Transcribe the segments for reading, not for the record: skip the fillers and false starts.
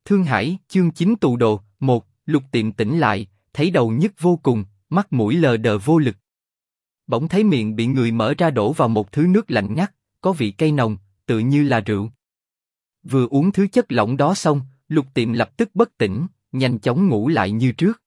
Thương Hải, chương 9 tù đồ, 1, Lục Tiệm tỉnh lại, thấy đầu nhức vô cùng, mắt mũi lờ đờ vô lực. Bỗng thấy miệng bị người mở ra đổ vào một thứ nước lạnh ngắt, có vị cay nồng, tự như là rượu. Vừa uống thứ chất lỏng đó xong, Lục Tiệm lập tức bất tỉnh, nhanh chóng ngủ lại như trước.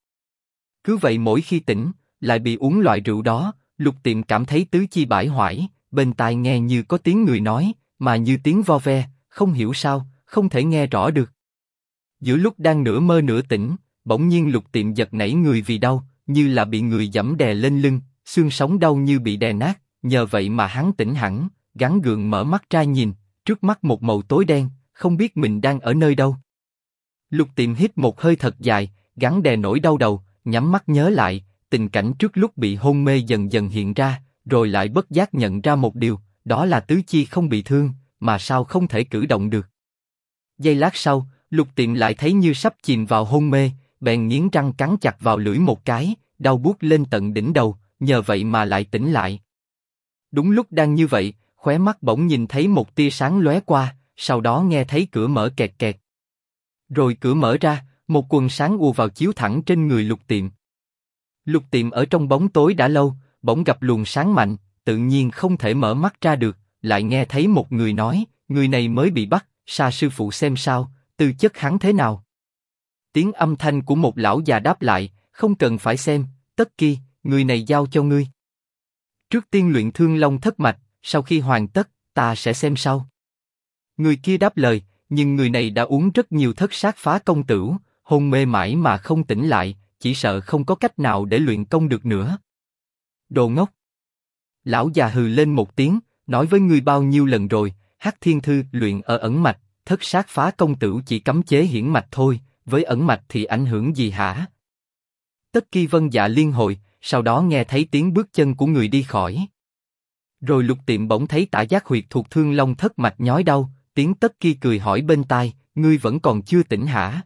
Cứ vậy mỗi khi tỉnh, lại bị uống loại rượu đó, Lục Tiệm cảm thấy tứ chi bải hoại, bên tai nghe như có tiếng người nói, mà như tiếng vo ve, không hiểu sao, không thể nghe rõ được. Giữa lúc đang nửa mơ nửa tỉnh, bỗng nhiên Lục Tiệm giật nảy người vì đau, như là bị người giẫm đè lên lưng, xương sống đau như bị đè nát. Nhờ vậy mà hắn tỉnh hẳn, gắng gượng mở mắt ra nhìn, trước mắt một màu tối đen, không biết mình đang ở nơi đâu. Lục Tiệm hít một hơi thật dài, gắng đè nỗi đau đầu, nhắm mắt nhớ lại tình cảnh trước lúc bị hôn mê dần dần hiện ra, rồi lại bất giác nhận ra một điều, đó là tứ chi không bị thương, mà sao không thể cử động được. Giây lát sau, Lục Tiệm lại thấy như sắp chìm vào hôn mê, bèn nghiến răng cắn chặt vào lưỡi một cái, đau buốt lên tận đỉnh đầu, nhờ vậy mà lại tỉnh lại. Đúng lúc đang như vậy, khóe mắt bỗng nhìn thấy một tia sáng lóe qua, sau đó nghe thấy cửa mở kẹt kẹt. Rồi cửa mở ra, một quần sáng ùa vào chiếu thẳng trên người Lục Tiệm. Lục Tiệm ở trong bóng tối đã lâu, bỗng gặp luồng sáng mạnh, tự nhiên không thể mở mắt ra được, lại nghe thấy một người nói, người này mới bị bắt, sa sư phụ xem sao, tư chất hắn thế nào. Tiếng âm thanh của một lão già đáp lại, không cần phải xem, Tất Ki, người này giao cho ngươi. Trước tiên luyện Thương Long thất mạch, sau khi hoàn tất, ta sẽ xem sau. Người kia đáp lời, nhưng người này đã uống rất nhiều thất sát phá công tửu, hôn mê mãi mà không tỉnh lại, chỉ sợ không có cách nào để luyện công được nữa. Đồ ngốc! Lão già hừ lên một tiếng, nói với ngươi bao nhiêu lần rồi, Hắc Thiên Thư luyện ở ẩn mạch, thất sát phá công tửu chỉ cấm chế hiển mạch thôi, với ẩn mạch thì ảnh hưởng gì hả? Tất Ki vâng dạ liên hồi, sau đó nghe thấy tiếng bước chân của người đi khỏi. Rồi Lục Tiệm bỗng thấy tả giác huyệt thuộc Thương Long thất mạch nhói đau, tiếng Tất Ki cười hỏi bên tai, ngươi vẫn còn chưa tỉnh hả?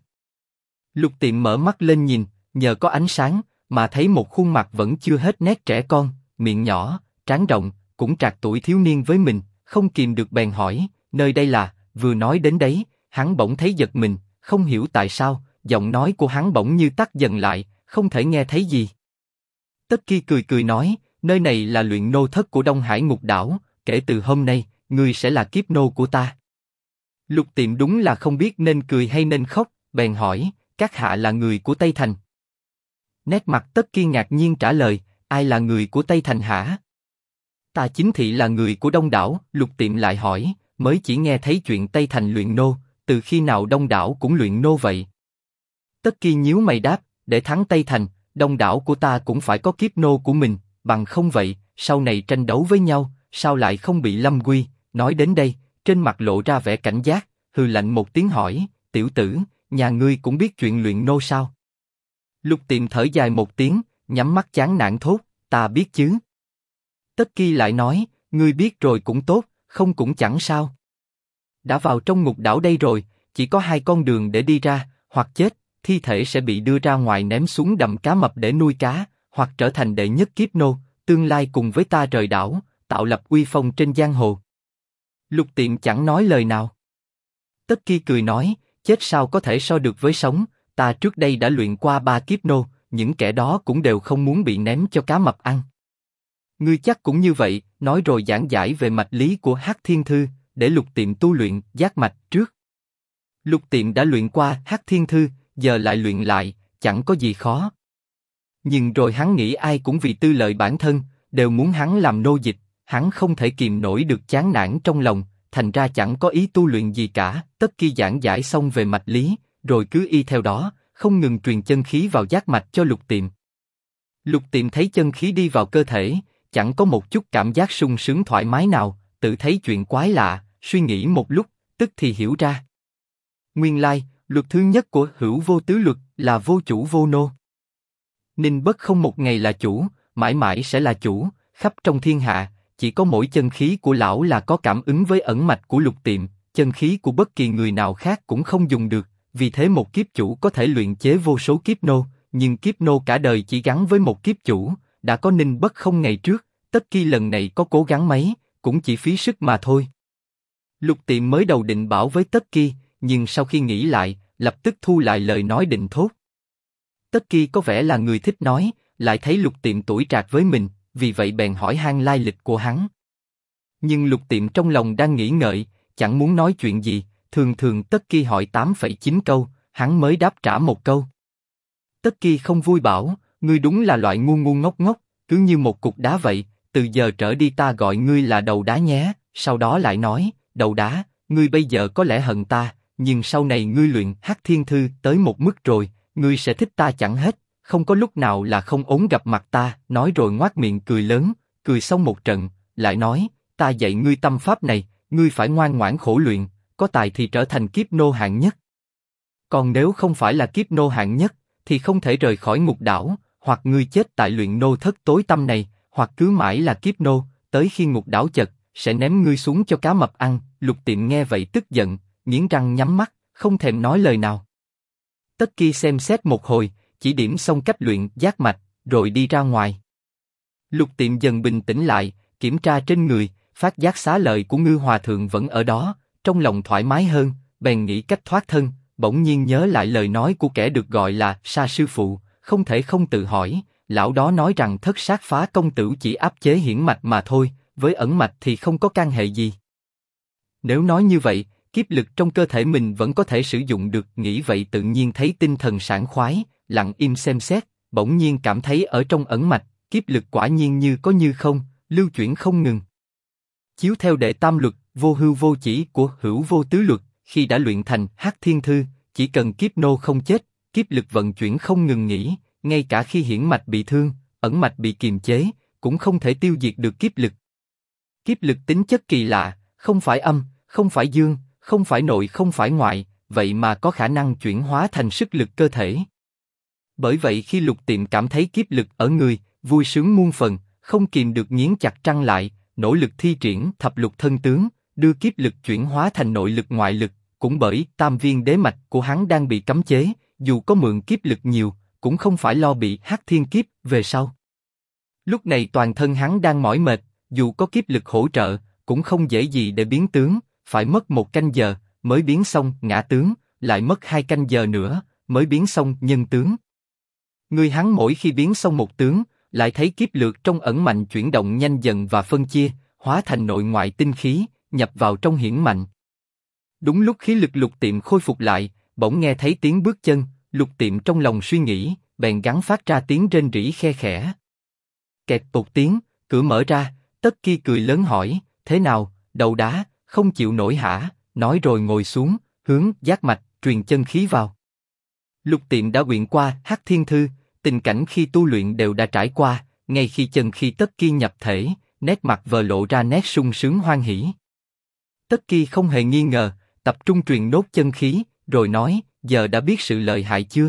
Lục Tiệm mở mắt lên nhìn, nhờ có ánh sáng, mà thấy một khuôn mặt vẫn chưa hết nét trẻ con, miệng nhỏ, trán rộng, cũng trạc tuổi thiếu niên với mình, không kìm được bèn hỏi, nơi đây là? Vừa nói đến đấy, hắn bỗng thấy giật mình, không hiểu tại sao, giọng nói của hắn bỗng như tắt dần lại, không thể nghe thấy gì. Tất Ki cười cười nói, nơi này là luyện nô thất của Đông Hải Ngục Đảo, kể từ hôm nay, ngươi sẽ là kiếp nô của ta. Lục Tiệm đúng là không biết nên cười hay nên khóc, bèn hỏi, các hạ là người của Tây Thành. Nét mặt Tất Ki ngạc nhiên trả lời, ai là người của Tây Thành hả? Ta chính thị là người của Đông Đảo. Lục Tiệm lại hỏi, mới chỉ nghe thấy chuyện Tây Thành luyện nô, từ khi nào Đông Đảo cũng luyện nô vậy? Tất Ki nhíu mày đáp, để thắng Tây Thành, Đông Đảo của ta cũng phải có kiếp nô của mình, bằng không vậy, sau này tranh đấu với nhau, sao lại không bị lâm nguy? Nói đến đây, trên mặt lộ ra vẻ cảnh giác, hừ lạnh một tiếng hỏi, tiểu tử, nhà ngươi cũng biết chuyện luyện nô sao? Lục Tiệm thở dài một tiếng, nhắm mắt chán nản thốt, ta biết chứ. Tất Ki lại nói, ngươi biết rồi cũng tốt, không cũng chẳng sao. Đã vào trong ngục đảo đây rồi, chỉ có hai con đường để đi ra, hoặc chết, thi thể sẽ bị đưa ra ngoài ném xuống đầm cá mập để nuôi cá, hoặc trở thành đệ nhất kiếp nô, tương lai cùng với ta rời đảo, tạo lập uy phong trên giang hồ. Lục Tiệm chẳng nói lời nào. Tất Ki cười nói, chết sao có thể so được với sống, ta trước đây đã luyện qua 3 kiếp nô, những kẻ đó cũng đều không muốn bị ném cho cá mập ăn. Ngươi chắc cũng như vậy, nói rồi giảng giải về mạch lý của Hắc Thiên Thư, để Lục Tiệm tu luyện giác mạch trước. Lục Tiệm đã luyện qua Hắc Thiên Thư, giờ lại luyện lại, chẳng có gì khó. Nhưng rồi hắn nghĩ ai cũng vì tư lợi bản thân, đều muốn hắn làm nô dịch, hắn không thể kìm nổi được chán nản trong lòng, thành ra chẳng có ý tu luyện gì cả. Tất Ki giảng giải xong về mạch lý, rồi cứ y theo đó, không ngừng truyền chân khí vào giác mạch cho Lục Tiệm. Lục Tiệm thấy chân khí đi vào cơ thể, chẳng có một chút cảm giác sung sướng thoải mái nào, tự thấy chuyện quái lạ, suy nghĩ một lúc, tức thì hiểu ra. Nguyên lai, luật thứ nhất của hữu vô tứ luật là vô chủ vô nô. Ninh Bất không một ngày là chủ, mãi mãi sẽ là chủ, khắp trong thiên hạ, chỉ có mỗi chân khí của lão là có cảm ứng với ẩn mạch của Lục Tiệm, chân khí của bất kỳ người nào khác cũng không dùng được, vì thế một kiếp chủ có thể luyện chế vô số kiếp nô, nhưng kiếp nô cả đời chỉ gắn với một kiếp chủ, đã có Ninh Bất không ngày trước, Tất Ki lần này có cố gắng mấy, cũng chỉ phí sức mà thôi. Lục Tiệm mới đầu định bảo với Tất Ki, nhưng sau khi nghĩ lại, lập tức thu lại lời nói định thốt. Tất Kỳ có vẻ là người thích nói, lại thấy Lục Tiệm tuổi trạc với mình, vì vậy bèn hỏi han lai lịch của hắn. Nhưng Lục Tiệm trong lòng đang nghĩ ngợi, chẳng muốn nói chuyện gì, thường thường Tất Kỳ hỏi 8,9 câu, hắn mới đáp trả một câu. Tất Kỳ không vui bảo, ngươi đúng là loại ngu ngu ngốc ngốc, cứ như một cục đá vậy, từ giờ trở đi ta gọi ngươi là đầu đá nhé, sau đó lại nói, đầu đá, ngươi bây giờ có lẽ hận ta, nhưng sau này ngươi luyện Hắc Thiên Thư tới một mức rồi, ngươi sẽ thích ta chẳng hết, không có lúc nào là không ốm gặp mặt ta, nói rồi ngoác miệng cười lớn, cười xong một trận, lại nói, ta dạy ngươi tâm pháp này, ngươi phải ngoan ngoãn khổ luyện, có tài thì trở thành kiếp nô hạng nhất. Còn nếu không phải là kiếp nô hạng nhất, thì không thể rời khỏi ngục đảo, hoặc ngươi chết tại luyện nô thất tối tăm này, hoặc cứ mãi là kiếp nô, tới khi ngục đảo chật, sẽ ném ngươi xuống cho cá mập ăn. Lục Tiệm nghe vậy tức giận, nghiến răng nhắm mắt, không thèm nói lời nào. Tất Kỳ xem xét một hồi, chỉ điểm xong cách luyện giác mạch, rồi đi ra ngoài. Lục Tiệm dần bình tĩnh lại, kiểm tra trên người, phát giác xá lợi của Ngư Hòa Thượng vẫn ở đó, trong lòng thoải mái hơn, bèn nghĩ cách thoát thân, bỗng nhiên nhớ lại lời nói của kẻ được gọi là Sa sư phụ, không thể không tự hỏi, lão đó nói rằng Thất Sát Phá công tử chỉ áp chế hiển mạch mà thôi, với ẩn mạch thì không có can hệ gì. Nếu nói như vậy, kiếp lực trong cơ thể mình vẫn có thể sử dụng được, nghĩ vậy tự nhiên thấy tinh thần sảng khoái, lặng im xem xét, bỗng nhiên cảm thấy ở trong ẩn mạch, kiếp lực quả nhiên như có như không, lưu chuyển không ngừng. Chiếu theo đệ tam luật, vô hư vô chỉ của hữu vô tứ luật, khi đã luyện thành Hắc Thiên Thư, chỉ cần kiếp nô không chết, kiếp lực vận chuyển không ngừng nghỉ, ngay cả khi hiển mạch bị thương, ẩn mạch bị kiềm chế, cũng không thể tiêu diệt được kiếp lực. Kiếp lực tính chất kỳ lạ, không phải âm, không phải dương, không phải nội, không phải ngoại, vậy mà có khả năng chuyển hóa thành sức lực cơ thể. Bởi vậy khi Lục Tiệm cảm thấy kiếp lực ở người, vui sướng muôn phần, không kìm được nghiến chặt răng lại, nỗ lực thi triển thập lục thân tướng, đưa kiếp lực chuyển hóa thành nội lực ngoại lực. Cũng bởi tam viên đế mạch của hắn đang bị cấm chế, dù có mượn kiếp lực nhiều, cũng không phải lo bị Hắc Thiên Kiếp về sau. Lúc này toàn thân hắn đang mỏi mệt, dù có kiếp lực hỗ trợ, cũng không dễ gì để biến tướng, phải mất 1 canh giờ mới biến xong ngã tướng, lại mất 2 canh giờ nữa mới biến xong nhân tướng. Người hắn mỗi khi biến xong một tướng, lại thấy kiếp lược trong ẩn mạnh chuyển động nhanh dần và phân chia, hóa thành nội ngoại tinh khí, nhập vào trong hiển mạnh. Đúng lúc khí lực Lục Tiệm khôi phục lại, bỗng nghe thấy tiếng bước chân, Lục Tiệm trong lòng suy nghĩ, bèn gắng phát ra tiếng rên rỉ khe khẽ. Kẹt một tiếng, cửa mở ra, Tất Kỳ cười lớn hỏi, thế nào, đầu đá, không chịu nổi hả? Nói rồi ngồi xuống, hướng giác mạch, truyền chân khí vào. Lục Tiệm đã luyện qua Hắc Thiên Thư, tình cảnh khi tu luyện đều đã trải qua, ngay khi chân khí Tất Kỳ nhập thể, nét mặt vờ lộ ra nét sung sướng hoan hỉ. Tất Kỳ không hề nghi ngờ, tập trung truyền nốt chân khí, rồi nói, giờ đã biết sự lợi hại chưa?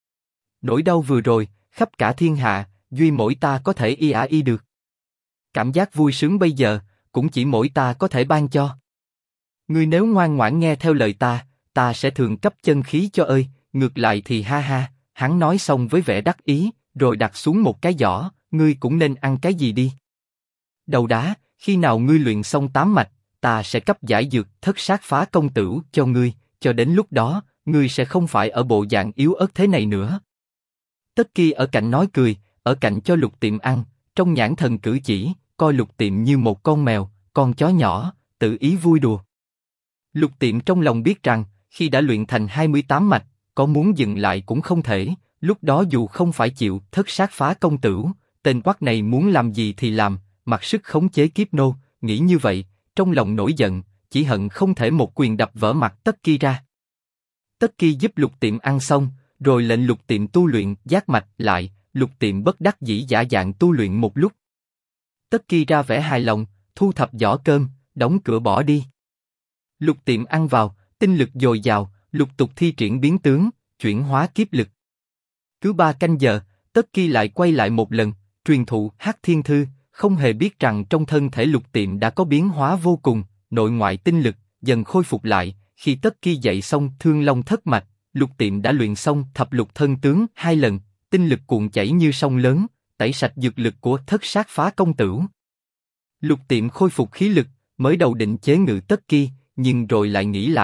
Nỗi đau vừa rồi, khắp cả thiên hạ, duy mỗi ta có thể y được. Cảm giác vui sướng bây giờ, cũng chỉ mỗi ta có thể ban cho. Ngươi nếu ngoan ngoãn nghe theo lời ta sẽ thường cấp chân khí cho ơi, ngược lại thì ha ha. Hắn nói xong với vẻ đắc ý, rồi đặt xuống một cái giỏ, ngươi cũng nên ăn cái gì đi. Đầu đá, khi nào ngươi luyện xong 8 mạch, ta sẽ cấp giải dược Thất Sát Phá công tử cho ngươi, cho đến lúc đó, ngươi sẽ không phải ở bộ dạng yếu ớt thế này nữa. Tất Kỳ ở cạnh nói cười, ở cạnh cho Lục Tiệm ăn, trong nhãn thần cử chỉ, coi Lục Tiệm như một con mèo, con chó nhỏ, tự ý vui đùa. Lục Tiệm trong lòng biết rằng, khi đã luyện thành 28 mạch, có muốn dừng lại cũng không thể, lúc đó dù không phải chịu Thất Sát Phá công tử, tên quắc này muốn làm gì thì làm, mặc sức khống chế kiếp nô, nghĩ như vậy, trong lòng nổi giận, chỉ hận không thể một quyền đập vỡ mặt Tất Kỳ ra. Tất Kỳ giúp Lục Tiệm ăn xong, rồi lệnh Lục Tiệm tu luyện giác mạch lại, Lục Tiệm bất đắc dĩ giả dạng tu luyện một lúc. Tất Kỳ ra vẻ hài lòng, thu thập giỏ cơm, đóng cửa bỏ đi. Lục Tiệm ăn vào, tinh lực dồi dào, lục tục thi triển biến tướng, chuyển hóa kiếp lực. Cứ 3 canh giờ, Tất Kỳ lại quay lại một lần, truyền thụ Hắc Thiên Thư, không hề biết rằng trong thân thể Lục Tiệm đã có biến hóa vô cùng, nội ngoại tinh lực dần khôi phục lại. Khi Tất Kỳ dạy xong Thương Long Thất Mạch, Lục Tiệm đã luyện xong thập lục thân tướng 2 lần, tinh lực cuồn chảy như sông lớn, tẩy sạch dược lực của Thất Sát Phá công tử. Lục Tiệm khôi phục khí lực, mới đầu định chế ngự Tất Kỳ, nhưng rồi lại nghĩ lại,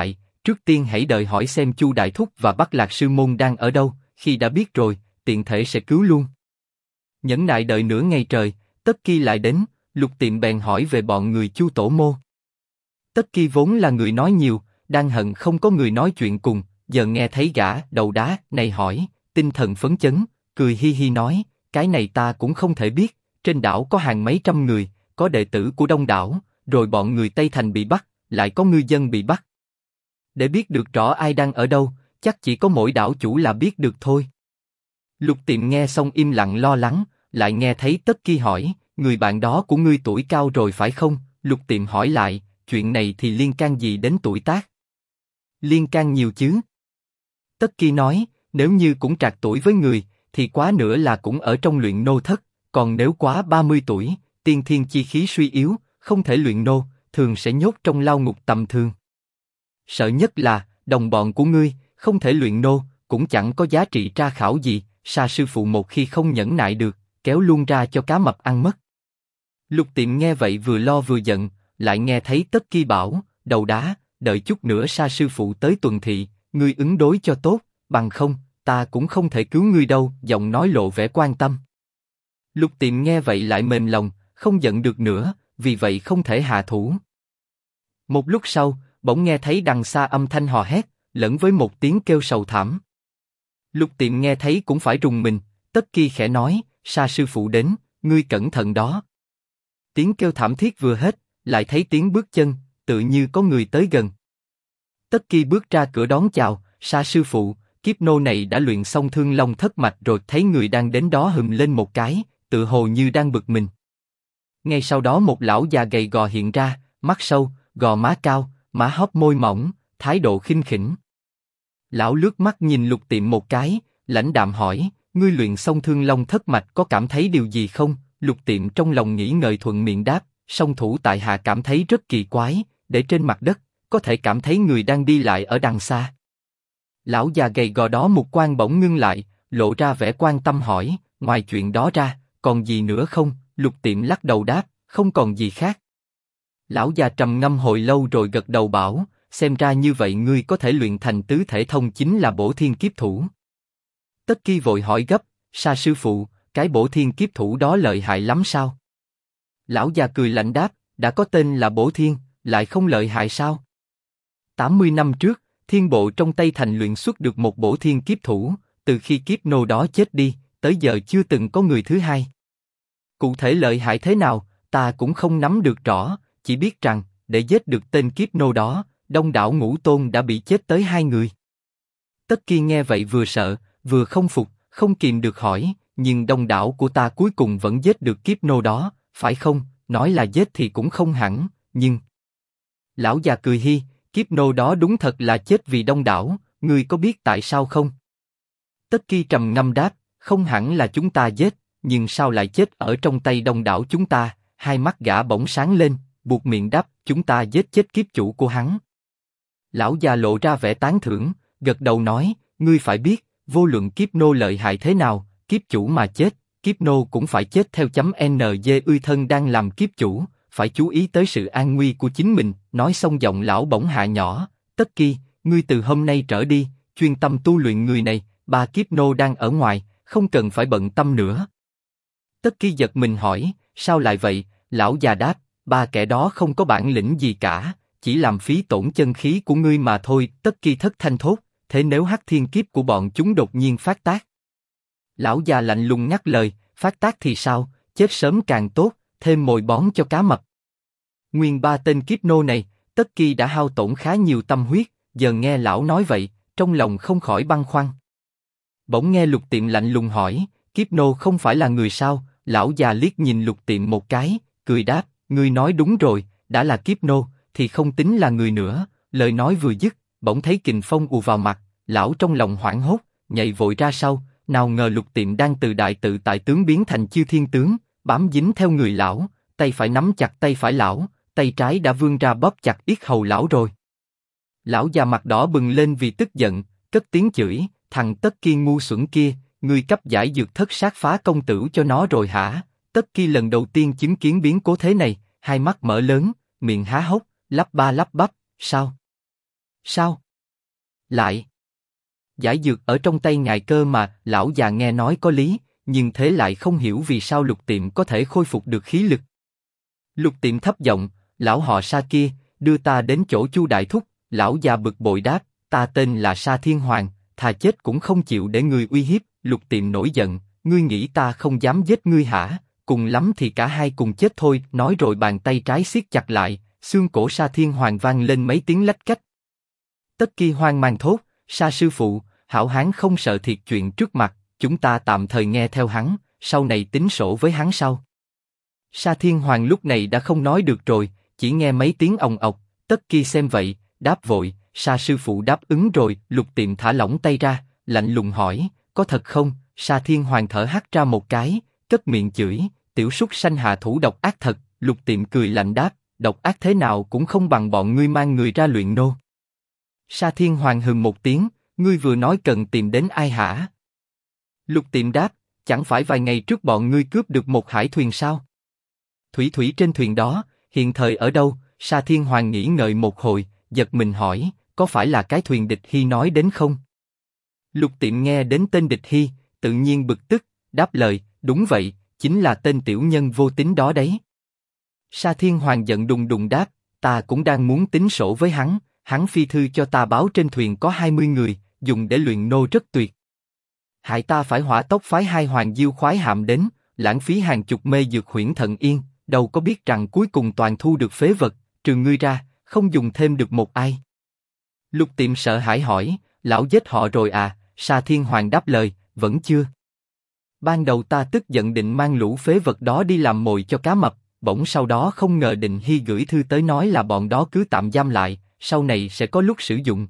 Trước tiên hãy đợi hỏi xem Chu Đại Thúc và Bắc Lạc Sư Môn đang ở đâu, khi đã biết rồi, tiện thể sẽ cứu luôn. Nhẫn nại đợi nửa ngày trời, Tất Kỳ lại đến, Lục Tiệm bèn hỏi về bọn người Chu tổ mô. Tất Kỳ vốn là người nói nhiều, đang hận không có người nói chuyện cùng, giờ nghe thấy gã đầu đá này hỏi, tinh thần phấn chấn, cười hi hi nói, cái này ta cũng không thể biết, trên đảo có hàng mấy trăm người, có đệ tử của Đông đảo, rồi bọn người Tây Thành bị bắt, lại có ngư dân bị bắt. Để biết được rõ ai đang ở đâu, chắc chỉ có mỗi đảo chủ là biết được thôi. Lục Tiệm nghe xong im lặng lo lắng, lại nghe thấy Tất Kỳ hỏi, người bạn đó của ngươi tuổi cao rồi phải không? Lục Tiệm hỏi lại, chuyện này thì liên can gì đến tuổi tác? Liên can nhiều chứ. Tất Kỳ nói, nếu như cũng trạc tuổi với người, thì quá nữa là cũng ở trong luyện nô thất, còn nếu quá 30 tuổi, tiên thiên chi khí suy yếu, không thể luyện nô, thường sẽ nhốt trong lao ngục tầm thường. Sợ nhất là, đồng bọn của ngươi, không thể luyện nô, cũng chẳng có giá trị tra khảo gì, Sa sư phụ một khi không nhẫn nại được, kéo luôn ra cho cá mập ăn mất. Lục Tiệm nghe vậy vừa lo vừa giận, lại nghe thấy Tất Kỳ bảo, đầu đá, đợi chút nữa Sa sư phụ tới tuần thị, ngươi ứng đối cho tốt, bằng không, ta cũng không thể cứu ngươi đâu, giọng nói lộ vẻ quan tâm. Lục Tiệm nghe vậy lại mềm lòng, không giận được nữa, vì vậy không thể hạ thủ. Một lúc sau, bỗng nghe thấy đằng xa âm thanh hò hét, lẫn với một tiếng kêu sầu thảm. Lục Tiệm nghe thấy cũng phải rùng mình, Tất Kỳ khẽ nói, Sa sư phụ đến, ngươi cẩn thận đó. Tiếng kêu thảm thiết vừa hết, lại thấy tiếng bước chân, tự như có người tới gần. Tất Kỳ bước ra cửa đón chào, Sa sư phụ, kiếp nô này đã luyện xong Thương Long thất mạch rồi, thấy người đang đến đó hừm lên một cái, tự hồ như đang bực mình. Ngay sau đó một lão già gầy gò hiện ra, mắt sâu, gò má cao, má hóp môi mỏng, thái độ khinh khỉnh. Lão lướt mắt nhìn Lục Tiệm một cái, lãnh đạm hỏi, ngươi luyện xong Thương Long thất mạch có cảm thấy điều gì không? Lục Tiệm trong lòng nghĩ ngợi thuận miệng đáp, song thủ tại hạ cảm thấy rất kỳ quái, để trên mặt đất, có thể cảm thấy người đang đi lại ở đằng xa. Lão già gầy gò đó mục quang bỗng ngưng lại, lộ ra vẻ quan tâm hỏi, ngoài chuyện đó ra, còn gì nữa không? Lục Tiệm lắc đầu đáp, không còn gì khác. Lão già trầm ngâm hồi lâu rồi gật đầu bảo, xem ra như vậy ngươi có thể luyện thành tứ thể thông chính là Bổ Thiên Kiếp Thủ. Tất Kỳ vội hỏi gấp, Sa sư phụ, cái Bổ Thiên Kiếp Thủ đó lợi hại lắm sao? Lão già cười lạnh đáp, đã có tên là Bổ Thiên, lại không lợi hại sao? 80 năm trước, Thiên Bộ trong Tây Thành luyện xuất được một Bổ Thiên Kiếp Thủ, từ khi kiếp nô đó chết đi, tới giờ chưa từng có người thứ hai. Cụ thể lợi hại thế nào, ta cũng không nắm được rõ, chỉ biết rằng, để giết được tên kiếp nô đó, Đông đảo Ngũ Tôn đã bị chết tới 2 người. Tất Kỳ nghe vậy vừa sợ, vừa không phục, không kìm được hỏi, nhưng đông đảo của ta cuối cùng vẫn giết được kiếp nô đó, phải không? Nói là giết thì cũng không hẳn, nhưng... Lão già cười hi, kiếp nô đó đúng thật là chết vì đông đảo, ngươi có biết tại sao không? Tất Kỳ trầm ngâm đáp, không hẳn là chúng ta giết, nhưng sao lại chết ở trong tay đông đảo chúng ta? Hai mắt gã bỗng sáng lên, buột miệng đáp, chúng ta giết chết kiếp chủ của hắn. Lão già lộ ra vẻ tán thưởng, gật đầu nói, ngươi phải biết, vô luận kiếp nô lợi hại thế nào, kiếp chủ mà chết, kiếp nô cũng phải chết theo. NG uy thân đang làm kiếp chủ, phải chú ý tới sự an nguy của chính mình. Nói xong giọng lão bỗng hạ nhỏ, Tất Kỳ, ngươi từ hôm nay trở đi, chuyên tâm tu luyện người này, 3 kiếp nô đang ở ngoài, không cần phải bận tâm nữa. Tất Kỳ giật mình hỏi, sao lại vậy? Lão già đáp, 3 kẻ đó không có bản lĩnh gì cả, chỉ làm phí tổn chân khí của ngươi mà thôi. Tất Kỳ thất thanh thốt, thế nếu hắc thiên kiếp của bọn chúng đột nhiên phát tác? Lão già lạnh lùng ngắt lời, phát tác thì sao, chết sớm càng tốt, thêm mồi bón cho cá mập. Nguyên 3 tên kiếp nô này, Tất Kỳ đã hao tổn khá nhiều tâm huyết, giờ nghe lão nói vậy, trong lòng không khỏi băn khoăn. Bỗng nghe Lục Tiệm lạnh lùng hỏi, kiếp nô không phải là người sao? Lão già liếc nhìn Lục Tiệm một cái, cười đáp, ngươi nói đúng rồi, đã là kiếp nô, thì không tính là người nữa. Lời nói vừa dứt, bỗng thấy kình phong ùa vào mặt, lão trong lòng hoảng hốt, nhảy vội ra sau, nào ngờ Lục Tiệm đang từ đại tự tại tướng biến thành Chư Thiên tướng, bám dính theo người lão, tay phải nắm chặt tay phải lão, tay trái đã vươn ra bóp chặt yết hầu lão rồi. Lão già mặt đỏ bừng lên vì tức giận, cất tiếng chửi, thằng Tất Kỳ ngu xuẩn kia, ngươi cấp giải dược thất sát phá công tử cho nó rồi hả? Tất Kỳ lần đầu tiên chứng kiến biến cố thế này, hai mắt mở lớn, miệng há hốc, lắp ba lắp bắp, sao? Sao? Lại, giải dược ở trong tay ngài cơ mà. Lão già nghe nói có lý, nhưng thế lại không hiểu vì sao Lục Tiệm có thể khôi phục được khí lực. Lục Tiệm thấp giọng, lão họ Sa kia, đưa ta đến chỗ Chu đại thúc. Lão già bực bội đáp, ta tên là Sa Thiên Hoàng, thà chết cũng không chịu để người uy hiếp. Lục Tiệm nổi giận, ngươi nghĩ ta không dám giết ngươi hả? Cùng lắm thì cả hai cùng chết thôi. Nói rồi bàn tay trái siết chặt lại, xương cổ Sa Thiên Hoàng vang lên mấy tiếng lách cách. Tất Kỳ hoang mang thốt, Sa sư phụ, hảo hán không sợ thiệt chuyện trước mặt, chúng ta tạm thời nghe theo hắn, sau này tính sổ với hắn sau. Sa Thiên Hoàng lúc này đã không nói được rồi, chỉ nghe mấy tiếng ồng ọc. Tất Kỳ xem vậy, đáp vội, Sa sư phụ đáp ứng rồi. Lục Tiệm thả lỏng tay ra, lạnh lùng hỏi, có thật không? Sa Thiên Hoàng thở hắt ra một cái, cất miệng chửi, tiểu súc sanh hạ thủ độc ác thật. Lục Tiệm cười lạnh đáp, độc ác thế nào cũng không bằng bọn ngươi mang người ra luyện nô. Sa Thiên Hoàng hừ một tiếng, ngươi vừa nói cần tìm đến ai hả? Lục Tiệm đáp, chẳng phải vài ngày trước bọn ngươi cướp được một hải thuyền sao? Thủy thủy trên thuyền đó, hiện thời ở đâu? Sa Thiên Hoàng nghĩ ngợi một hồi, giật mình hỏi, có phải là cái thuyền Địch Hy nói đến không? Lục Tiệm nghe đến tên Địch Hy, tự nhiên bực tức, đáp lời, đúng vậy, chính là tên tiểu nhân vô tính đó đấy. Sa Thiên Hoàng giận đùng đùng đáp, ta cũng đang muốn tính sổ với hắn, hắn phi thư cho ta báo trên thuyền có 20 người, dùng để luyện nô rất tuyệt. Hại ta phải hỏa tốc phái 2 hoàng diêu khoái hạm đến, lãng phí hàng chục mê dược huyễn thần yên, đâu có biết rằng cuối cùng toàn thu được phế vật, trừ ngươi ra, không dùng thêm được một ai. Lục Tiệm sợ hãi hỏi, lão giết họ rồi à? Sa Thiên Hoàng đáp lời, vẫn chưa. Ban đầu ta tức giận định mang lũ phế vật đó đi làm mồi cho cá mập, bỗng sau đó không ngờ Định Hy gửi thư tới nói là bọn đó cứ tạm giam lại, sau này sẽ có lúc sử dụng.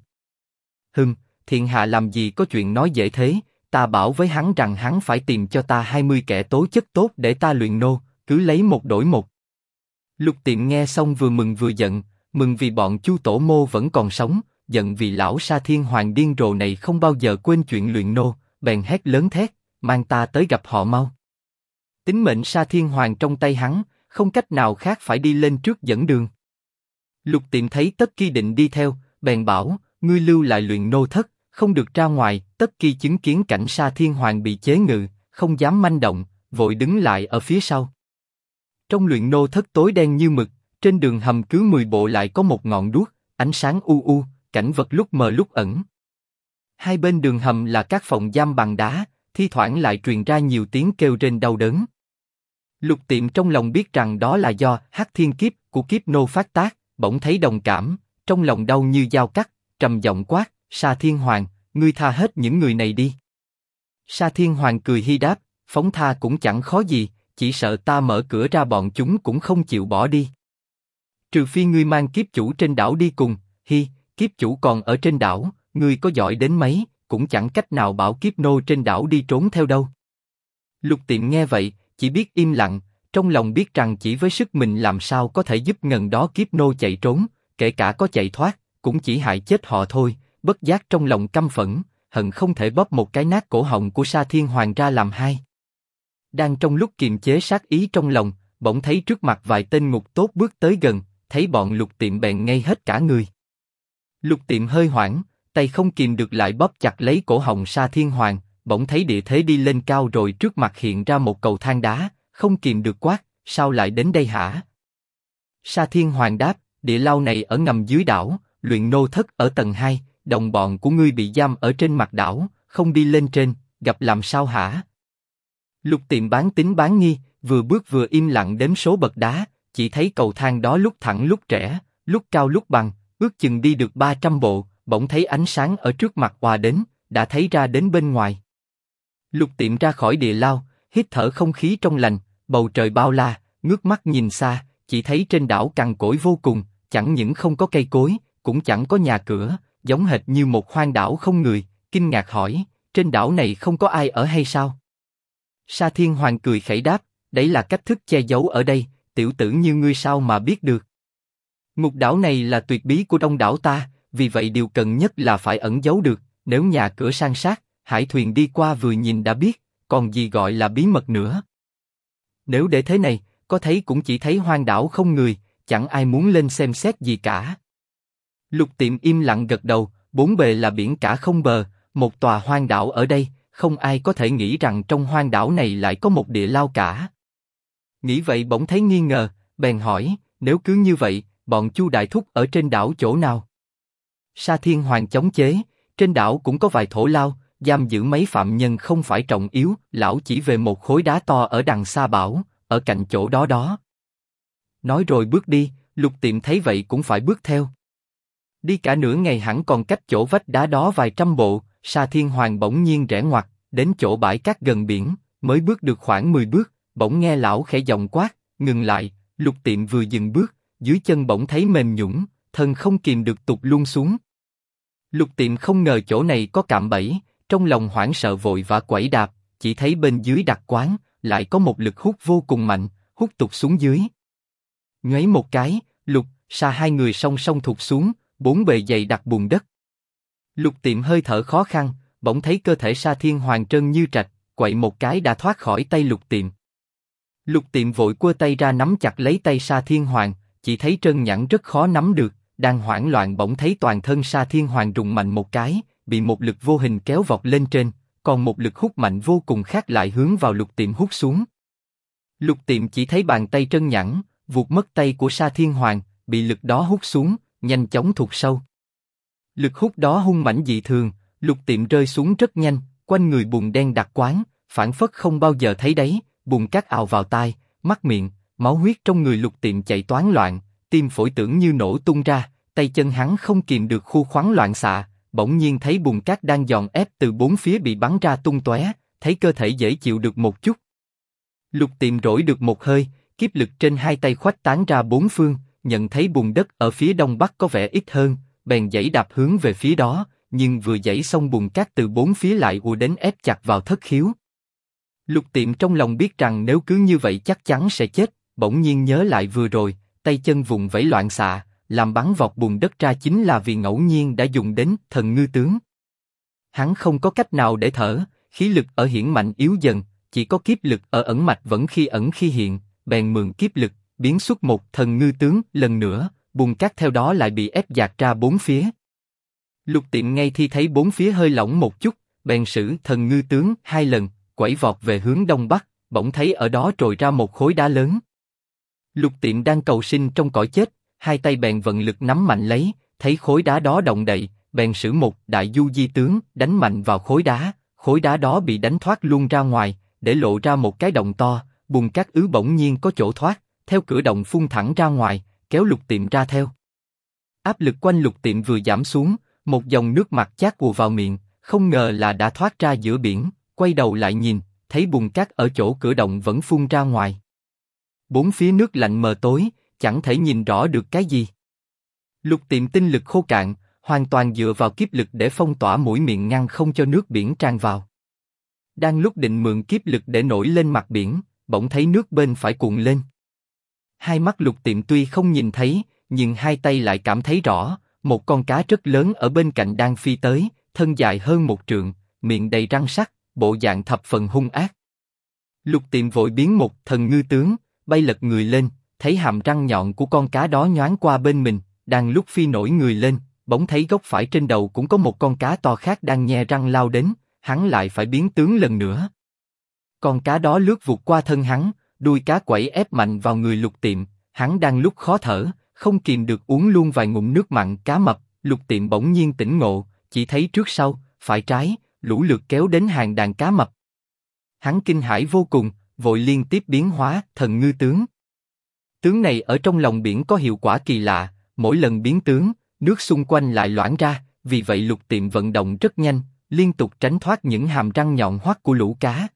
Thiên hạ làm gì có chuyện nói dễ thế, ta bảo với hắn rằng hắn phải tìm cho ta 20 kẻ tố chất tốt để ta luyện nô, cứ lấy một đổi một. Lục Tiệm nghe xong vừa mừng vừa giận, mừng vì bọn Chu tổ mô vẫn còn sống, giận vì lão Sa Thiên Hoàng điên rồ này không bao giờ quên chuyện luyện nô, bèn hét lớn thét, mang ta tới gặp họ mau. Tính mệnh Sa Thiên Hoàng trong tay hắn, không cách nào khác phải đi lên trước dẫn đường. Lục Tiệm thấy Tất Kỳ định đi theo, bèn bảo, ngươi lưu lại luyện nô thất, không được ra ngoài. Tất Kỳ chứng kiến cảnh Sa Thiên Hoàng bị chế ngự, không dám manh động, vội đứng lại ở phía sau. Trong luyện nô thất tối đen như mực, trên đường hầm cứ 10 bộ lại có một ngọn đuốc, ánh sáng u u, cảnh vật lúc mờ lúc ẩn. Hai bên đường hầm là các phòng giam bằng đá, thi thoảng lại truyền ra nhiều tiếng kêu rên đau đớn. Lục Tiệm trong lòng biết rằng đó là do hắc thiên kiếp của kiếp nô phát tác, bỗng thấy đồng cảm, trong lòng đau như dao cắt, trầm giọng quát, Sa Thiên Hoàng, ngươi tha hết những người này đi. Sa Thiên Hoàng cười hi đáp, phóng tha cũng chẳng khó gì, chỉ sợ ta mở cửa ra bọn chúng cũng không chịu bỏ đi. Trừ phi ngươi mang kiếp chủ trên đảo đi cùng, kiếp chủ còn ở trên đảo, ngươi có giỏi đến mấy, cũng chẳng cách nào bảo kiếp nô trên đảo đi trốn theo đâu. Lục Tiệm nghe vậy, chỉ biết im lặng, trong lòng biết rằng chỉ với sức mình làm sao có thể giúp ngần đó kiếp nô chạy trốn, kể cả có chạy thoát, cũng chỉ hại chết họ thôi. Bất giác trong lòng căm phẫn, hận không thể bóp một cái nát cổ họng của Sa Thiên Hoàng ra làm hai. Đang trong lúc kiềm chế sát ý trong lòng, bỗng thấy trước mặt vài tên ngục tốt bước tới gần, thấy bọn Lục Tiệm bèn ngây hết cả người. Lục Tiệm hơi hoảng, tay không kìm được lại bóp chặt lấy cổ họng Sa Thiên Hoàng, bỗng thấy địa thế đi lên cao rồi trước mặt hiện ra một cầu thang đá, không kìm được quát, sao lại đến đây hả? Sa Thiên Hoàng đáp, địa lao này ở ngầm dưới đảo, luyện nô thất ở tầng 2, đồng bọn của ngươi bị giam ở trên mặt đảo, không đi lên trên, gặp làm sao hả? Lục Tiệm bán tín bán nghi, vừa bước vừa im lặng đếm số bậc đá, chỉ thấy cầu thang đó lúc thẳng lúc trẽ, lúc cao lúc bằng, ước chừng đi được 300 bộ, bỗng thấy ánh sáng ở trước mặt òa đến, đã thấy ra đến bên ngoài. Lục Tiệm ra khỏi địa lao, hít thở không khí trong lành, bầu trời bao la, ngước mắt nhìn xa, chỉ thấy trên đảo cằn cỗi vô cùng, chẳng những không có cây cối, cũng chẳng có nhà cửa, giống hệt như một hoang đảo không người. Kinh ngạc hỏi, trên đảo này không có ai ở hay sao? Sa Thiên Hoàng cười khẩy đáp, đấy là cách thức che giấu ở đây, tiểu tử như ngươi sao mà biết được? Ngục đảo này là tuyệt bí của đông đảo ta, vì vậy điều cần nhất là phải ẩn giấu được. Nếu nhà cửa san sát, hải thuyền đi qua vừa nhìn đã biết, còn gì gọi là bí mật nữa? Nếu để thế này, có thấy cũng chỉ thấy hoang đảo không người, chẳng ai muốn lên xem xét gì cả. Lục Tiệm im lặng gật đầu, bốn bề là biển cả không bờ, một tòa hoang đảo ở đây, không ai có thể nghĩ rằng trong hoang đảo này lại có một địa lao cả. Nghĩ vậy bỗng thấy nghi ngờ, bèn hỏi, nếu cứ như vậy, bọn Chu đại thúc ở trên đảo chỗ nào? Sa Thiên Hoàng chống chế, trên đảo cũng có vài thổ lao, giam giữ mấy phạm nhân không phải trọng yếu, lão chỉ về một khối đá to ở đằng xa bảo, ở cạnh chỗ đó đó. Nói rồi bước đi, Lục Tiệm thấy vậy cũng phải bước theo. Đi cả nửa ngày hẳn còn cách chỗ vách đá đó vài trăm bộ, Sa Thiên Hoàng bỗng nhiên rẽ ngoặt, đến chỗ bãi cát gần biển, mới bước được khoảng 10 bước, bỗng nghe lão khẽ giọng quát, ngừng lại. Lục Tiệm vừa dừng bước, dưới chân bỗng thấy mềm nhũn, thân không kìm được tụt luôn xuống. Lục Tiệm không ngờ chỗ này có cạm bẫy, trong lòng hoảng sợ vội vã quẩy đạp, chỉ thấy bên dưới đặc quán lại có một lực hút vô cùng mạnh, hút tụt xuống dưới. Nhoáy một cái, Lục, Sa hai người song song thụt xuống, bốn bề dày đặc bùn đất. Lục Tiệm hơi thở khó khăn, bỗng thấy cơ thể Sa Thiên Hoàng trơn như trạch, quậy một cái đã thoát khỏi tay Lục Tiệm. Lục Tiệm vội quơ tay ra nắm chặt lấy tay Sa Thiên Hoàng, chỉ thấy trơn nhẵn rất khó nắm được, đang hoảng loạn bỗng thấy toàn thân Sa Thiên Hoàng rùng mạnh một cái, bị một lực vô hình kéo vọt lên trên, còn một lực hút mạnh vô cùng khác lại hướng vào Lục Tiệm hút xuống. Lục Tiệm chỉ thấy bàn tay trơn nhẵn, vụt mất tay của Sa Thiên Hoàng, bị lực đó hút xuống, nhanh chóng thụt sâu. Lực hút đó hung mãnh dị thường, Lục Tiệm rơi xuống rất nhanh, quanh người bùn đen đặc quán, phảng phất không bao giờ thấy đáy, bùn cát ào vào tai, mắt miệng, máu huyết trong người Lục Tiệm chạy toán loạn, tim phổi tưởng như nổ tung ra, tay chân hắn không kìm được khu khoắn loạn xạ, bỗng nhiên thấy bùn cát đang dòn ép từ bốn phía bị bắn ra tung tóe, thấy cơ thể dễ chịu được một chút. Lục Tiệm rỗi được một hơi, kiếp lực trên hai tay khuếch tán ra bốn phương, nhận thấy bùn đất ở phía đông bắc có vẻ ít hơn, bèn giãy đạp hướng về phía đó, nhưng vừa giãy xong bùn cát từ bốn phía lại ùa đến ép chặt vào thất khiếu. Lục Tiệm trong lòng biết rằng nếu cứ như vậy chắc chắn sẽ chết, bỗng nhiên nhớ lại vừa rồi, tay chân vùng vẫy loạn xạ, làm bắn vọt bùn đất ra chính là vì ngẫu nhiên đã dùng đến thần ngư tướng. Hắn không có cách nào để thở, khí lực ở hiển mạnh yếu dần, chỉ có kiếp lực ở ẩn mạch vẫn khi ẩn khi hiện, bèn mượn kiếp lực, biến xuất một thần ngư tướng lần nữa, bùn cát theo đó lại bị ép dạt ra bốn phía. Lục Tiệm ngay khi thấy bốn phía hơi lỏng một chút, bèn sử thần ngư tướng hai lần, quẩy vọt về hướng đông bắc, bỗng thấy ở đó trồi ra một khối đá lớn. Lục Tiệm đang cầu sinh trong cõi chết, hai tay bèn vận lực nắm mạnh lấy, thấy khối đá đó động đậy, bèn sử một đại du di tướng đánh mạnh vào khối đá đó bị đánh thoát luôn ra ngoài, để lộ ra một cái động to, bùn cát ứ bỗng nhiên có chỗ thoát, theo cửa động phun thẳng ra ngoài, kéo Lục Tiệm ra theo. Áp lực quanh Lục Tiệm vừa giảm xuống, một dòng nước mặt chát ùa vào miệng, không ngờ là đã thoát ra giữa biển, quay đầu lại nhìn, thấy bùn cát ở chỗ cửa động vẫn phun ra ngoài. Bốn phía nước lạnh mờ tối, chẳng thể nhìn rõ được cái gì. Lục Tiệm tinh lực khô cạn, hoàn toàn dựa vào kiếp lực để phong tỏa mũi miệng ngăn không cho nước biển tràn vào. Đang lúc định mượn kiếp lực để nổi lên mặt biển, bỗng thấy nước bên phải cuộn lên. Hai mắt Lục Tiệm tuy không nhìn thấy, nhưng hai tay lại cảm thấy rõ, một con cá rất lớn ở bên cạnh đang phi tới, thân dài hơn một trượng, miệng đầy răng sắc, bộ dạng thập phần hung ác. Lục Tiệm vội biến một thần ngư tướng, bay lật người lên, thấy hàm răng nhọn của con cá đó nhoáng qua bên mình, đang lúc phi nổi người lên, bỗng thấy góc phải trên đầu cũng có một con cá to khác đang nhe răng lao đến, hắn lại phải biến tướng lần nữa. Con cá đó lướt vụt qua thân hắn, đuôi cá quẩy ép mạnh vào người Lục Tiệm, hắn đang lúc khó thở, không kìm được uống luôn vài ngụm nước mặn cá mập, Lục Tiệm bỗng nhiên tỉnh ngộ, chỉ thấy trước sau, phải trái, lũ lượt kéo đến hàng đàn cá mập. Hắn kinh hãi vô cùng, vội liên tiếp biến hóa thần ngư tướng. Tướng này ở trong lòng biển có hiệu quả kỳ lạ, mỗi lần biến tướng, nước xung quanh lại loãng ra, vì vậy Lục Tiệm vận động rất nhanh, liên tục tránh thoát những hàm răng nhọn hoắt của lũ cá.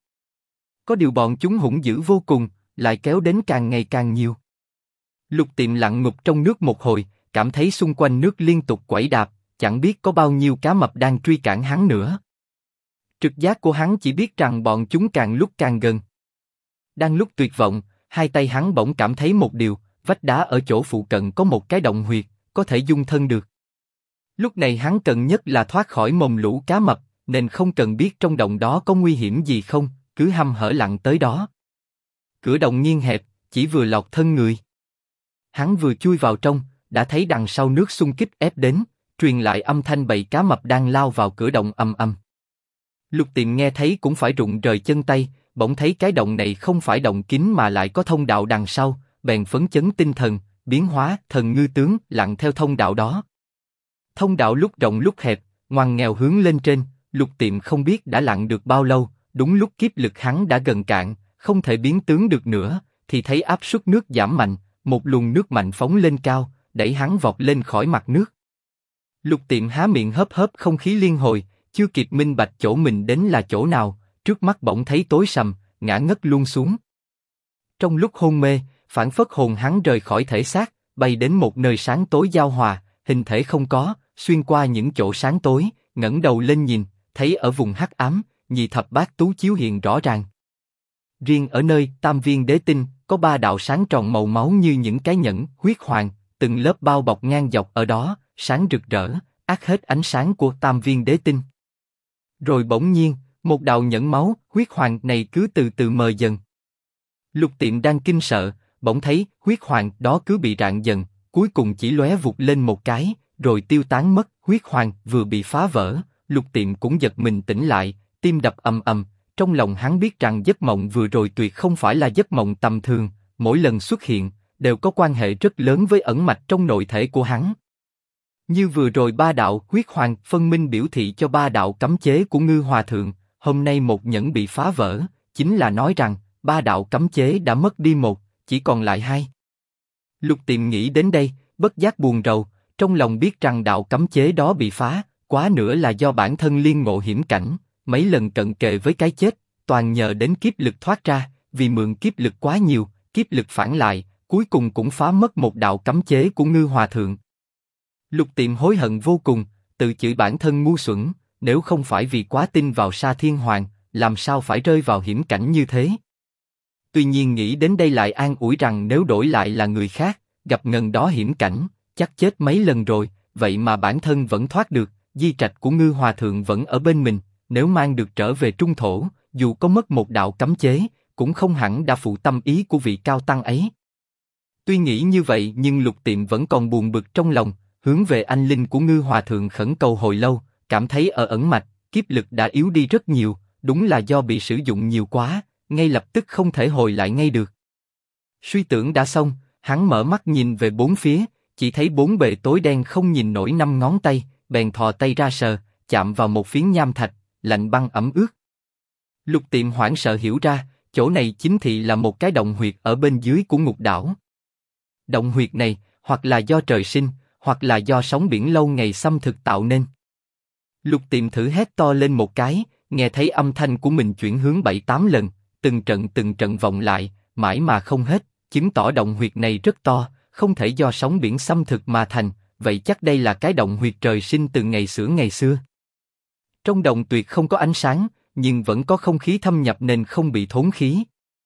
Có điều bọn chúng hung dữ vô cùng, lại kéo đến càng ngày càng nhiều. Lục Tiệm lặn ngụp trong nước một hồi, cảm thấy xung quanh nước liên tục quẩy đạp, chẳng biết có bao nhiêu cá mập đang truy cản hắn nữa. Trực giác của hắn chỉ biết rằng bọn chúng càng lúc càng gần. Đang lúc tuyệt vọng, hai tay hắn bỗng cảm thấy một điều, vách đá ở chỗ phụ cận có một cái động huyệt, có thể dung thân được. Lúc này hắn cần nhất là thoát khỏi mồm lũ cá mập, nên không cần biết trong động đó có nguy hiểm gì không, cứ hăm hở lặn tới đó. Cửa động nghiêng hẹp, chỉ vừa lọt thân người. Hắn vừa chui vào trong, đã thấy đằng sau nước xung kích ép đến, truyền lại âm thanh bầy cá mập đang lao vào cửa động ầm ầm. Lục Tiệm nghe thấy cũng phải rụng rời chân tay, bỗng thấy cái động này không phải động kín mà lại có thông đạo đằng sau, bèn phấn chấn tinh thần, biến hóa thần ngư tướng lặn theo thông đạo đó. Thông đạo lúc rộng lúc hẹp, ngoằn nghèo hướng lên trên, Lục Tiệm không biết đã lặn được bao lâu, đúng lúc kiếp lực hắn đã gần cạn, không thể biến tướng được nữa, thì thấy áp suất nước giảm mạnh, một luồng nước mạnh phóng lên cao, đẩy hắn vọt lên khỏi mặt nước. Lục Tiệm há miệng hớp hớp không khí liên hồi, chưa kịp minh bạch chỗ mình đến là chỗ nào, trước mắt bỗng thấy tối sầm, ngã ngất luôn xuống. Trong lúc hôn mê, phảng phất hồn hắn rời khỏi thể xác, bay đến một nơi sáng tối giao hòa, hình thể không có, xuyên qua những chỗ sáng tối, ngẩng đầu lên nhìn, thấy ở vùng hắc ám, nhị thập bát tú chiếu hiện rõ ràng. Riêng ở nơi tam viên đế tinh, có ba đạo sáng tròn màu máu như những cái nhẫn huyết hoàng, từng lớp bao bọc ngang dọc ở đó, sáng rực rỡ, át hết ánh sáng của tam viên đế tinh. Rồi bỗng nhiên, một đạo nhẫn máu huyết hoàng này cứ từ từ mờ dần. Lục Tiệm đang kinh sợ, bỗng thấy huyết hoàng đó cứ bị rạng dần, cuối cùng chỉ lóe vụt lên một cái, rồi tiêu tán mất. Huyết hoàng vừa bị phá vỡ, Lục Tiệm cũng giật mình tỉnh lại, tim đập ầm ầm. Trong lòng hắn biết rằng giấc mộng vừa rồi tuyệt không phải là giấc mộng tầm thường, mỗi lần xuất hiện đều có quan hệ rất lớn với ẩn mạch trong nội thể của hắn. Như vừa rồi ba đạo huyết hoàng phân minh biểu thị cho ba đạo cấm chế của Ngư Hòa Thượng, hôm nay một nhẫn bị phá vỡ, chính là nói rằng ba đạo cấm chế đã mất đi một, chỉ còn lại hai. Lục Tiệm nghĩ đến đây, bất giác buồn rầu, trong lòng biết rằng đạo cấm chế đó bị phá, quá nữa là do bản thân liên ngộ hiểm cảnh, mấy lần cận kề với cái chết, toàn nhờ đến kiếp lực thoát ra, vì mượn kiếp lực quá nhiều, kiếp lực phản lại, cuối cùng cũng phá mất một đạo cấm chế của Ngư Hòa Thượng. Lục Tiệm hối hận vô cùng, tự chửi bản thân ngu xuẩn, nếu không phải vì quá tin vào Sa Thiên Hoàng, làm sao phải rơi vào hiểm cảnh như thế. Tuy nhiên nghĩ đến đây lại an ủi rằng nếu đổi lại là người khác, gặp ngần đó hiểm cảnh, chắc chết mấy lần rồi, vậy mà bản thân vẫn thoát được, di trạch của Ngư Hòa Thượng vẫn ở bên mình, nếu mang được trở về trung thổ, dù có mất một đạo cấm chế, cũng không hẳn đã phụ tâm ý của vị cao tăng ấy. Tuy nghĩ như vậy nhưng Lục Tiệm vẫn còn buồn bực trong lòng, hướng về anh linh của Ngư Hòa Thượng khẩn cầu hồi lâu, cảm thấy ở ẩn mạch, kiếp lực đã yếu đi rất nhiều, đúng là do bị sử dụng nhiều quá, ngay lập tức không thể hồi lại ngay được. Suy tưởng đã xong, hắn mở mắt nhìn về bốn phía, chỉ thấy bốn bề tối đen không nhìn nổi năm ngón tay, bèn thò tay ra sờ, chạm vào một phiến nham thạch, lạnh băng ẩm ướt. Lục Tiệm hoảng sợ hiểu ra, chỗ này chính thị là một cái động huyệt ở bên dưới của ngục đảo. Động huyệt này, hoặc là do trời sinh, hoặc là do sóng biển lâu ngày xâm thực tạo nên. Lục Tiệm thử hét to lên một cái, nghe thấy âm thanh của mình chuyển hướng 7-8 lần, từng trận vọng lại, mãi mà không hết, chứng tỏ động huyệt này rất to, không thể do sóng biển xâm thực mà thành, vậy chắc đây là cái động huyệt trời sinh từ ngày xưa. Trong động tuyệt không có ánh sáng, nhưng vẫn có không khí thâm nhập nên không bị thốn khí.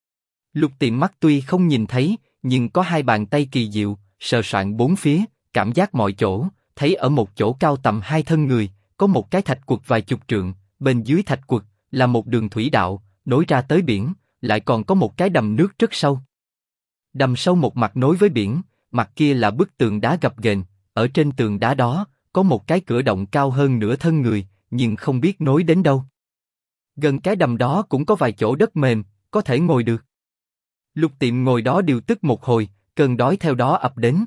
Lục Tiệm mắt tuy không nhìn thấy, nhưng có hai bàn tay kỳ diệu, sờ soạn bốn phía, cảm giác mọi chỗ, thấy ở một chỗ cao tầm hai thân người, có một cái thạch quật vài chục trượng, bên dưới thạch quật là một đường thủy đạo, nối ra tới biển, lại còn có một cái đầm nước rất sâu. Đầm sâu một mặt nối với biển, mặt kia là bức tường đá gập ghềnh, ở trên tường đá đó, có một cái cửa động cao hơn nửa thân người, nhưng không biết nối đến đâu. Gần cái đầm đó cũng có vài chỗ đất mềm, có thể ngồi được. Lục Tiệm ngồi đó điều tức một hồi, cơn đói theo đó ập đến.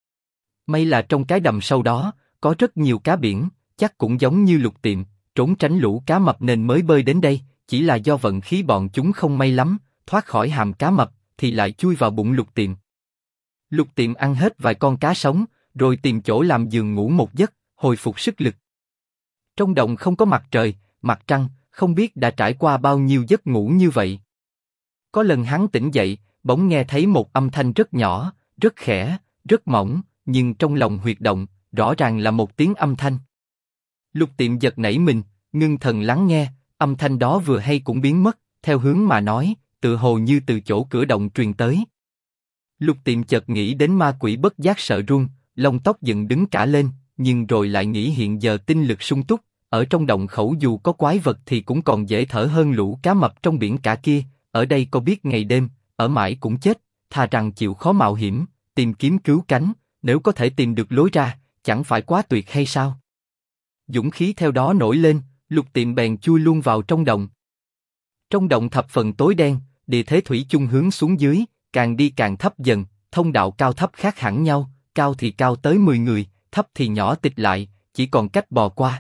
May là trong cái đầm sâu đó, có rất nhiều cá biển, chắc cũng giống như Lục Tiệm, trốn tránh lũ cá mập nên mới bơi đến đây, chỉ là do vận khí bọn chúng không may lắm, thoát khỏi hàm cá mập, thì lại chui vào bụng Lục Tiệm. Lục Tiệm ăn hết vài con cá sống, rồi tìm chỗ làm giường ngủ một giấc, hồi phục sức lực. Trong động không có mặt trời, mặt trăng, không biết đã trải qua bao nhiêu giấc ngủ như vậy. Có lần hắn tỉnh dậy, bỗng nghe thấy một âm thanh rất nhỏ, rất khẽ, rất mỏng, nhưng trong lòng huyệt động, rõ ràng là một tiếng âm thanh. Lục Tiệm giật nảy mình, ngưng thần lắng nghe, âm thanh đó vừa hay cũng biến mất, theo hướng mà nói, tự hồ như từ chỗ cửa động truyền tới. Lục Tiệm chợt nghĩ đến ma quỷ bất giác sợ run, lông tóc dựng đứng cả lên, nhưng rồi lại nghĩ hiện giờ tinh lực sung túc, ở trong động khẩu dù có quái vật thì cũng còn dễ thở hơn lũ cá mập trong biển cả kia, ở đây có biết ngày đêm, ở mãi cũng chết, thà rằng chịu khó mạo hiểm, tìm kiếm cứu cánh, nếu có thể tìm được lối ra, chẳng phải quá tuyệt hay sao? Dũng khí theo đó nổi lên, Lục Tiệm bèn chui luôn vào trong động. Trong động thập phần tối đen, địa thế thủy chung hướng xuống dưới, càng đi càng thấp dần, thông đạo cao thấp khác hẳn nhau, cao thì cao tới 10 người, thấp thì nhỏ tịch lại, chỉ còn cách bò qua.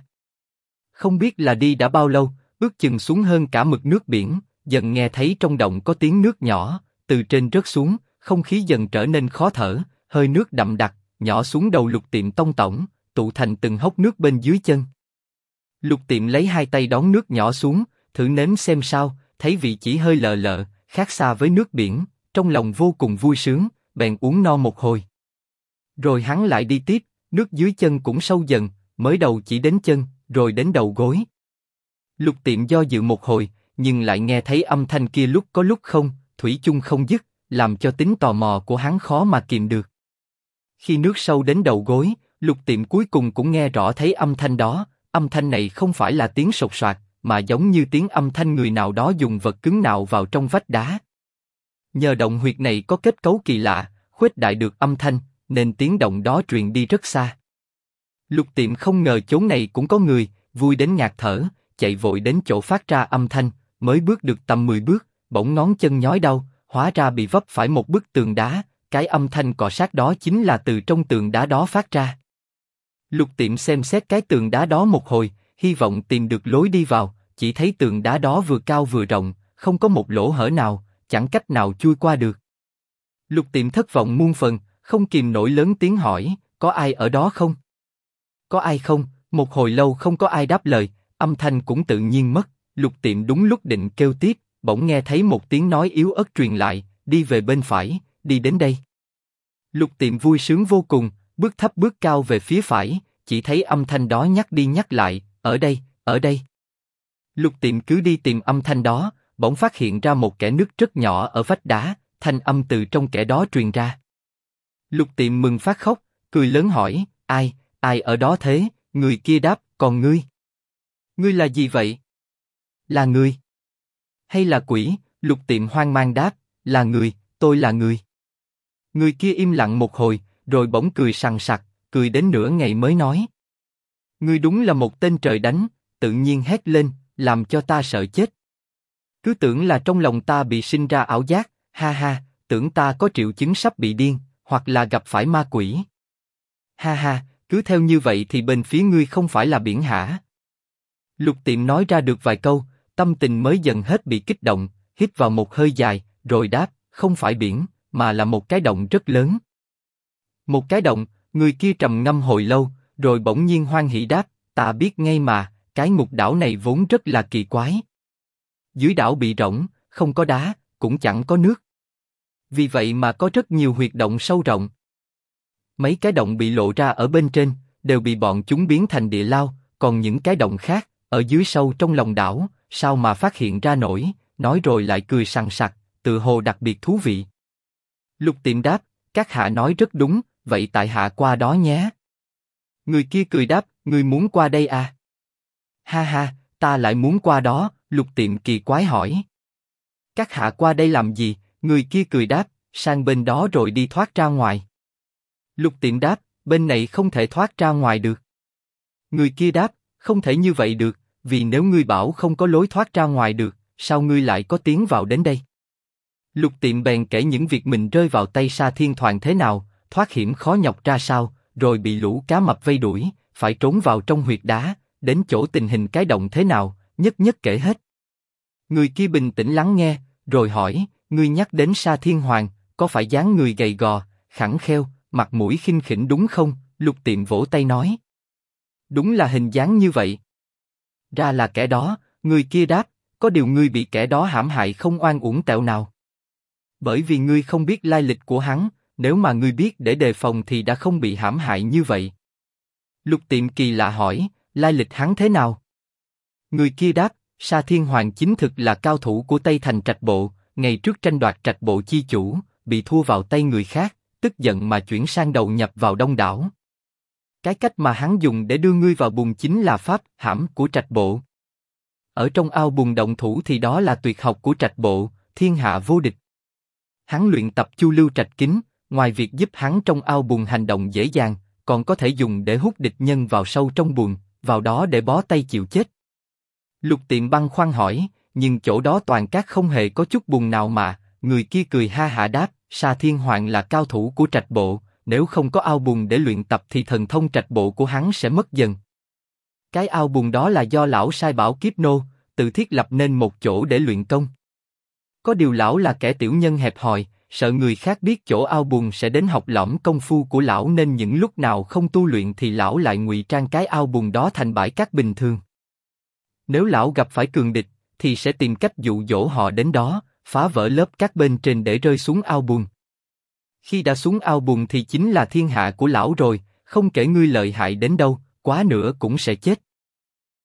Không biết là đi đã bao lâu, ước chừng xuống hơn cả mực nước biển, dần nghe thấy trong động có tiếng nước nhỏ, từ trên rớt xuống, không khí dần trở nên khó thở, hơi nước đậm đặc, nhỏ xuống đầu Lục Tiệm tông tổng, tụ thành từng hốc nước bên dưới chân. Lục Tiệm lấy hai tay đón nước nhỏ xuống, thử nếm xem sao, thấy vị chỉ hơi lợ lợ, khác xa với nước biển, trong lòng vô cùng vui sướng, bèn uống no một hồi. Rồi hắn lại đi tiếp, nước dưới chân cũng sâu dần, mới đầu chỉ đến chân, rồi đến đầu gối. Lục Tiệm do dự một hồi, nhưng lại nghe thấy âm thanh kia lúc có lúc không, thủy chung không dứt, làm cho tính tò mò của hắn khó mà kìm được. Khi nước sâu đến đầu gối, Lục Tiệm cuối cùng cũng nghe rõ thấy âm thanh đó, âm thanh này không phải là tiếng sột soạt, mà giống như tiếng âm thanh người nào đó dùng vật cứng nạo vào trong vách đá. Nhờ động huyệt này có kết cấu kỳ lạ, khuếch đại được âm thanh, nên tiếng động đó truyền đi rất xa. Lục Tiệm không ngờ chốn này cũng có người, vui đến ngạt thở, chạy vội đến chỗ phát ra âm thanh, mới bước được tầm 10 bước, bỗng ngón chân nhói đau, hóa ra bị vấp phải một bức tường đá, cái âm thanh cọ sát đó chính là từ trong tường đá đó phát ra. Lục Tiệm xem xét cái tường đá đó một hồi, hy vọng tìm được lối đi vào, chỉ thấy tường đá đó vừa cao vừa rộng, không có một lỗ hở nào, chẳng cách nào chui qua được. Lục Tiệm thất vọng muôn phần, không kìm nổi lớn tiếng hỏi, có ai ở đó không? Có ai không? Một hồi lâu không có ai đáp lời, âm thanh cũng tự nhiên mất. Lục Tiệm đúng lúc định kêu tiếp, bỗng nghe thấy một tiếng nói yếu ớt truyền lại, đi về bên phải, đi đến đây. Lục Tiệm vui sướng vô cùng, bước thấp bước cao về phía phải, chỉ thấy âm thanh đó nhắc đi nhắc lại, ở đây, ở đây. Lục Tiệm cứ đi tìm âm thanh đó, bỗng phát hiện ra một kẽ nứt rất nhỏ ở vách đá, thanh âm từ trong kẽ đó truyền ra. Lục Tiệm mừng phát khóc, cười lớn hỏi, ai ở đó thế? Người kia đáp, còn ngươi? Ngươi là gì vậy? Là người. Hay là quỷ? Lục Tiệm hoang mang đáp, là người, tôi là người. Người kia im lặng một hồi, rồi bỗng cười sằng sặc, cười đến nửa ngày mới nói. Ngươi đúng là một tên trời đánh, tự nhiên hét lên, làm cho ta sợ chết. Cứ tưởng là trong lòng ta bị sinh ra ảo giác, ha ha, tưởng ta có triệu chứng sắp bị điên, hoặc là gặp phải ma quỷ. Ha ha, cứ theo như vậy thì bên phía ngươi không phải là biển hả? Lục Tiệm nói ra được vài câu, tâm tình mới dần hết bị kích động, hít vào một hơi dài, rồi đáp, không phải biển, mà là một cái động rất lớn. Một cái động? Người kia trầm ngâm hồi lâu, rồi bỗng nhiên hoan hỉ đáp, ta biết ngay mà, cái ngục đảo này vốn rất là kỳ quái. Dưới đảo bị rỗng, không có đá, cũng chẳng có nước. Vì vậy mà có rất nhiều huyệt động sâu rộng. Mấy cái động bị lộ ra ở bên trên, đều bị bọn chúng biến thành địa lao, còn những cái động khác, ở dưới sâu trong lòng đảo, sao mà phát hiện ra nổi, nói rồi lại cười sằng sặc, tự hồ đặc biệt thú vị. Lục Tiệm đáp, các hạ nói rất đúng, vậy tại hạ qua đó nhé. Người kia cười đáp, ngươi muốn qua đây à? Ha ha, ta lại muốn qua đó. Lục Tiệm kỳ quái hỏi. Các hạ qua đây làm gì? Người kia cười đáp, sang bên đó rồi đi thoát ra ngoài. Lục Tiệm đáp, bên này không thể thoát ra ngoài được. Người kia đáp, không thể như vậy được, vì nếu ngươi bảo không có lối thoát ra ngoài được, sao ngươi lại có tiến vào đến đây? Lục Tiệm bèn kể những việc mình rơi vào tay Sa Thiên Thoàn thế nào, thoát hiểm khó nhọc ra sao, rồi bị lũ cá mập vây đuổi, phải trốn vào trong huyệt đá, đến chỗ tình hình cái động thế nào, nhất nhất kể hết. Người kia bình tĩnh lắng nghe, rồi hỏi, ngươi nhắc đến Sa Thiên Hoàng, có phải dáng người gầy gò, khẳng kheo, mặt mũi khinh khỉnh đúng không? Lục Tiệm vỗ tay nói. Đúng là hình dáng như vậy. Ra là kẻ đó. Người kia đáp, có điều ngươi bị kẻ đó hãm hại không oan uổng tẹo nào. Bởi vì ngươi không biết lai lịch của hắn, nếu mà ngươi biết để đề phòng thì đã không bị hãm hại như vậy. Lục Tiệm kỳ lạ hỏi, lai lịch hắn thế nào? Người kia đáp, Sa Thiên Hoàng chính thực là cao thủ của Tây Thành Trạch Bộ, ngày trước tranh đoạt Trạch Bộ chi chủ, bị thua vào tay người khác, tức giận mà chuyển sang đầu nhập vào Đông Đảo. Cái cách mà hắn dùng để đưa ngươi vào bùn chính là pháp hãm của Trạch Bộ. Ở trong ao bùn động thủ thì đó là tuyệt học của Trạch Bộ, thiên hạ vô địch. Hắn luyện tập Chu Lưu Trạch Kính, ngoài việc giúp hắn trong ao bùn hành động dễ dàng, còn có thể dùng để hút địch nhân vào sâu trong bùn, vào đó để bó tay chịu chết. Lục Tiện băn khoăn hỏi, nhưng chỗ đó toàn cát không hề có chút bùn nào mà, người kia cười ha hả đáp, Sa Thiên Hoàng là cao thủ của trạch bộ, nếu không có ao bùn để luyện tập thì thần thông trạch bộ của hắn sẽ mất dần. Cái ao bùn đó là do lão sai bảo Kiếp Nô, tự thiết lập nên một chỗ để luyện công. Có điều lão là kẻ tiểu nhân hẹp hòi, sợ người khác biết chỗ ao bùn sẽ đến học lỏm công phu của lão nên những lúc nào không tu luyện thì lão lại ngụy trang cái ao bùn đó thành bãi cát bình thường. Nếu lão gặp phải cường địch, thì sẽ tìm cách dụ dỗ họ đến đó, phá vỡ lớp cát bên trên để rơi xuống ao bùn. Khi đã xuống ao bùn thì chính là thiên hạ của lão rồi, không kể ngươi lợi hại đến đâu, quá nữa cũng sẽ chết.